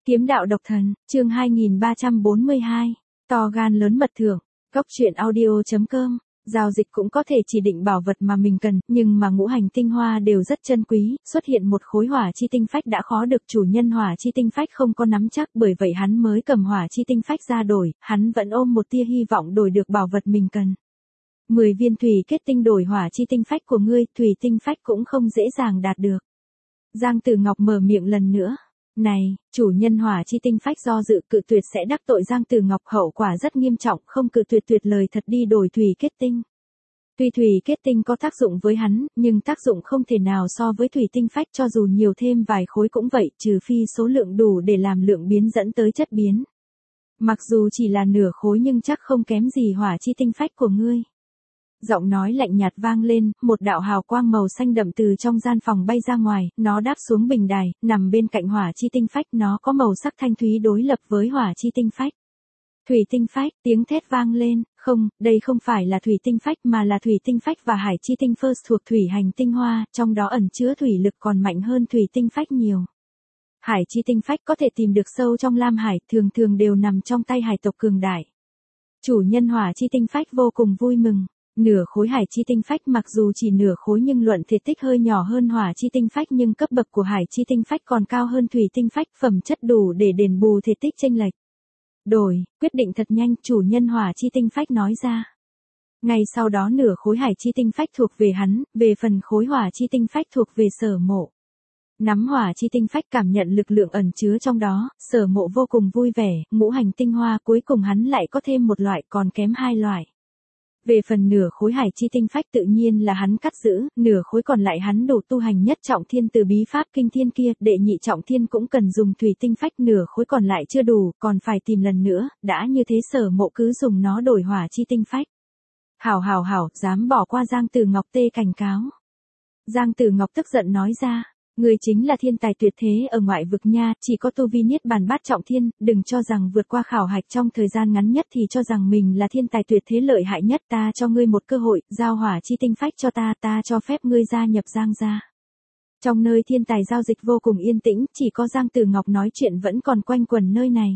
Kiếm đạo độc thần, chương 2342, to gan lớn mật thưởng, Cốc truyện audio.com. Giao dịch cũng có thể chỉ định bảo vật mà mình cần, nhưng mà ngũ hành tinh hoa đều rất chân quý, xuất hiện một khối hỏa chi tinh phách đã khó được chủ nhân hỏa chi tinh phách không có nắm chắc, bởi vậy hắn mới cầm hỏa chi tinh phách ra đổi, hắn vẫn ôm một tia hy vọng đổi được bảo vật mình cần. 10 viên thủy kết tinh đổi hỏa chi tinh phách của ngươi, thủy tinh phách cũng không dễ dàng đạt được. Giang Tử Ngọc mở miệng lần nữa. Này, chủ nhân hỏa chi tinh phách do dự cự tuyệt sẽ đắc tội Giang Tử Ngọc, hậu quả rất nghiêm trọng, không cự tuyệt lời thật đi đổi thủy kết tinh. Tuy thủy kết tinh có tác dụng với hắn, nhưng tác dụng không thể nào so với thủy tinh phách, cho dù nhiều thêm vài khối cũng vậy, trừ phi số lượng đủ để làm lượng biến dẫn tới chất biến. Mặc dù chỉ là nửa khối nhưng chắc không kém gì hỏa chi tinh phách của ngươi. Giọng nói lạnh nhạt vang lên, một đạo hào quang màu xanh đậm từ trong gian phòng bay ra ngoài, nó đáp xuống bình đài, nằm bên cạnh hỏa chi tinh phách, nó có màu sắc thanh thúy đối lập với hỏa chi tinh phách. Thủy tinh phách, tiếng thét vang lên, không, đây không phải là thủy tinh phách mà là thủy tinh phách và hải chi tinh first thuộc thủy hành tinh hoa, trong đó ẩn chứa thủy lực còn mạnh hơn thủy tinh phách nhiều. Hải chi tinh phách có thể tìm được sâu trong Lam Hải, thường thường đều nằm trong tay hải tộc cường đại. Chủ nhân hỏa chi tinh phách vô cùng vui mừng. Nửa khối hải chi tinh phách mặc dù chỉ nửa khối nhưng luận thể tích hơi nhỏ hơn hỏa chi tinh phách, nhưng cấp bậc của hải chi tinh phách còn cao hơn thủy tinh phách, phẩm chất đủ để đền bù thể tích chênh lệch. Đổi, quyết định thật nhanh, chủ nhân hỏa chi tinh phách nói ra. Ngay sau đó nửa khối hải chi tinh phách thuộc về hắn, về phần khối hỏa chi tinh phách thuộc về Sở Mộ. Nắm hỏa chi tinh phách cảm nhận lực lượng ẩn chứa trong đó, Sở Mộ vô cùng vui vẻ, ngũ hành tinh hoa cuối cùng hắn lại có thêm một loại, còn kém hai loại. Về phần nửa khối hải chi tinh phách tự nhiên là hắn cắt giữ, nửa khối còn lại hắn đổ tu hành nhất trọng thiên từ bí pháp kinh thiên kia, đệ nhị trọng thiên cũng cần dùng thủy tinh phách, nửa khối còn lại chưa đủ, còn phải tìm lần nữa, đã như thế Sở Mộ cứ dùng nó đổi hỏa chi tinh phách. Hảo, dám bỏ qua Giang Tử Ngọc tê cảnh cáo. Giang Tử Ngọc tức giận nói ra. Người chính là thiên tài tuyệt thế ở ngoại vực nha, chỉ có tu vi niết bàn bát trọng thiên, đừng cho rằng vượt qua khảo hạch trong thời gian ngắn nhất thì cho rằng mình là thiên tài tuyệt thế lợi hại nhất, ta cho ngươi một cơ hội, giao hỏa chi tinh phách cho ta cho phép ngươi gia nhập Giang gia. Trong nơi thiên tài giao dịch vô cùng yên tĩnh, chỉ có Giang Tử Ngọc nói chuyện vẫn còn quanh quẩn nơi này.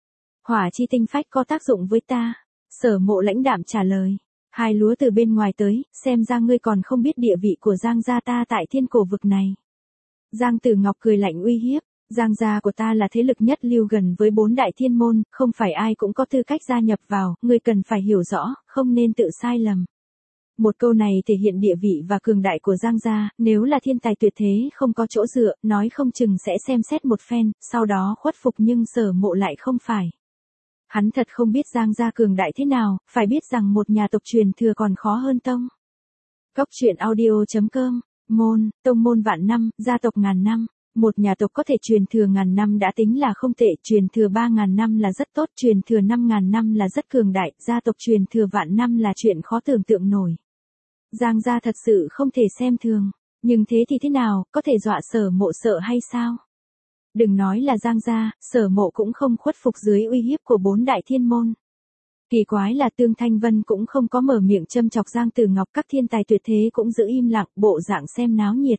Hỏa chi tinh phách có tác dụng với ta, Sở Mộ lãnh đạm trả lời. Hai lúa từ bên ngoài tới, xem ra ngươi còn không biết địa vị của Giang gia ta tại thiên cổ vực này. Giang Tử Ngọc cười lạnh uy hiếp, Giang gia của ta là thế lực nhất lưu gần với 4 đại thiên môn, không phải ai cũng có tư cách gia nhập vào, ngươi cần phải hiểu rõ, không nên tự sai lầm. Một câu này thể hiện địa vị và cường đại của Giang gia, nếu là thiên tài tuyệt thế không có chỗ dựa, nói không chừng sẽ xem xét một phen, sau đó khuất phục, nhưng Sở Mộ lại không phải. Hắn thật không biết Giang gia cường đại thế nào, phải biết rằng một nhà tộc truyền thừa còn khó hơn tông. Cốc truyện audio.com. Môn, tông môn vạn năm, gia tộc ngàn năm. Một nhà tộc có thể truyền thừa ngàn năm đã tính là không tệ, truyền thừa 3.000 năm là rất tốt, truyền thừa 5.000 năm là rất cường đại, gia tộc truyền thừa vạn năm là chuyện khó tưởng tượng nổi. Giang gia thật sự không thể xem thường, nhưng thế thì thế nào, có thể dọa Sở Mộ sợ hay sao? Đừng nói là Giang gia, Sở Mộ cũng không khuất phục dưới uy hiếp của 4 đại thiên môn. Kỳ quái là Tương Thanh Vân cũng không có mở miệng châm chọc Giang Tử Ngọc, các thiên tài tuyệt thế cũng giữ im lặng, bộ dạng xem náo nhiệt.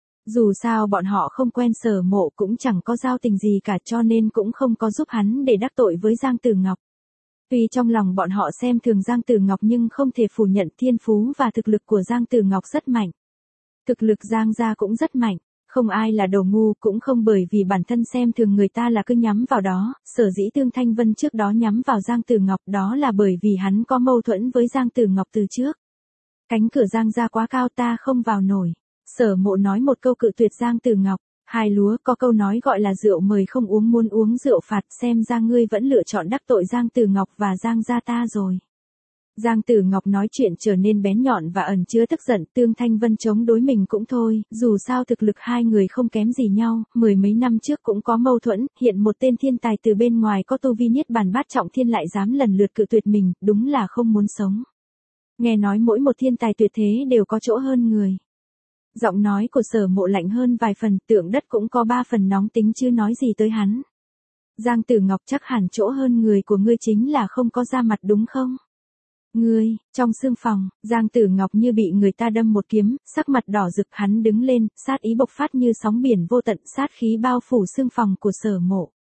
Dù sao bọn họ không quen Sở Mộ, cũng chẳng có giao tình gì cả, cho nên cũng không có giúp hắn để đắc tội với Giang Tử Ngọc. Tuy trong lòng bọn họ xem thường Giang Tử Ngọc nhưng không thể phủ nhận thiên phú và thực lực của Giang Tử Ngọc rất mạnh. Thực lực Giang gia cũng rất mạnh. Không ai là đồ ngu, cũng không bởi vì bản thân xem thường người ta là cứ nhắm vào đó, sở dĩ Tương Thanh Vân trước đó nhắm vào Giang Tử Ngọc đó là bởi vì hắn có mâu thuẫn với Giang Tử Ngọc từ trước. Cánh cửa Giang gia quá cao, ta không vào nổi. Sở Mộ nói một câu cự tuyệt Giang Tử Ngọc. Hai lúa, có câu nói gọi là rượu mời không uống muốn uống rượu phạt, xem ra ngươi vẫn lựa chọn đắc tội Giang Tử Ngọc và Giang gia ta rồi. Giang Tử Ngọc nói chuyện trở nên bén nhọn và ẩn chứa tức giận, Tương Thanh Vân chống đối mình cũng thôi, dù sao thực lực hai người không kém gì nhau, mười mấy năm trước cũng có mâu thuẫn, hiện một tên thiên tài từ bên ngoài có tu vi niết bàn bát trọng thiên lại dám lần lượt cự tuyệt mình, đúng là không muốn sống. Nghe nói mỗi một thiên tài tuyệt thế đều có chỗ hơn người. Giọng nói của Sở Mộ lạnh hơn vài phần, Tượng Đất cũng có 3 phần nóng tính chứ nói gì tới hắn. Giang Tử Ngọc, chắc hẳn chỗ hơn người của ngươi chính là không có ra mặt đúng không? Ngươi, trong sương phòng, Giang Tử Ngọc như bị người ta đâm một kiếm, sắc mặt đỏ rực, hắn đứng lên, sát ý bộc phát như sóng biển vô tận, sát khí bao phủ sương phòng của Sở Mộ.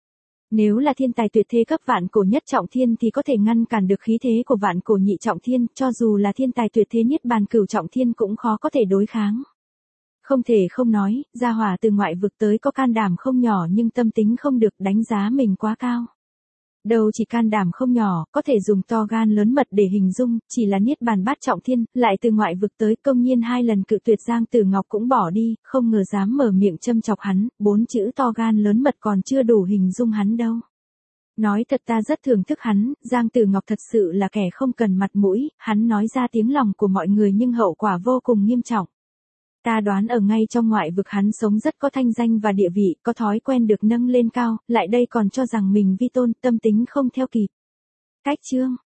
Nếu là thiên tài tuyệt thế cấp vạn cổ nhất trọng thiên thì có thể ngăn cản được khí thế của vạn cổ nhị trọng thiên, cho dù là thiên tài tuyệt thế niết bàn cửu trọng thiên cũng khó có thể đối kháng. Không thể không nói, gia hỏa từ ngoại vực tới có can đảm không nhỏ nhưng tâm tính không được, đánh giá mình quá cao. Đâu chỉ can đảm không nhỏ, có thể dùng to gan lớn mật để hình dung, chỉ là niết bàn bát trọng thiên, lại từ ngoại vực tới, công nhiên 2 lần cự tuyệt Giang Tử Ngọc cũng bỏ đi, không ngờ dám mở miệng châm chọc hắn, 4 chữ to gan lớn mật còn chưa đủ hình dung hắn đâu. Nói thật ta rất thưởng thức hắn, Giang Tử Ngọc thật sự là kẻ không cần mặt mũi, hắn nói ra tiếng lòng của mọi người nhưng hậu quả vô cùng nghiêm trọng. Ta đoán ở ngay trong ngoại vực hắn sống rất có thanh danh và địa vị, có thói quen được nâng lên cao, lại đây còn cho rằng mình vi tôn, tâm tính không theo kịp. Cách chương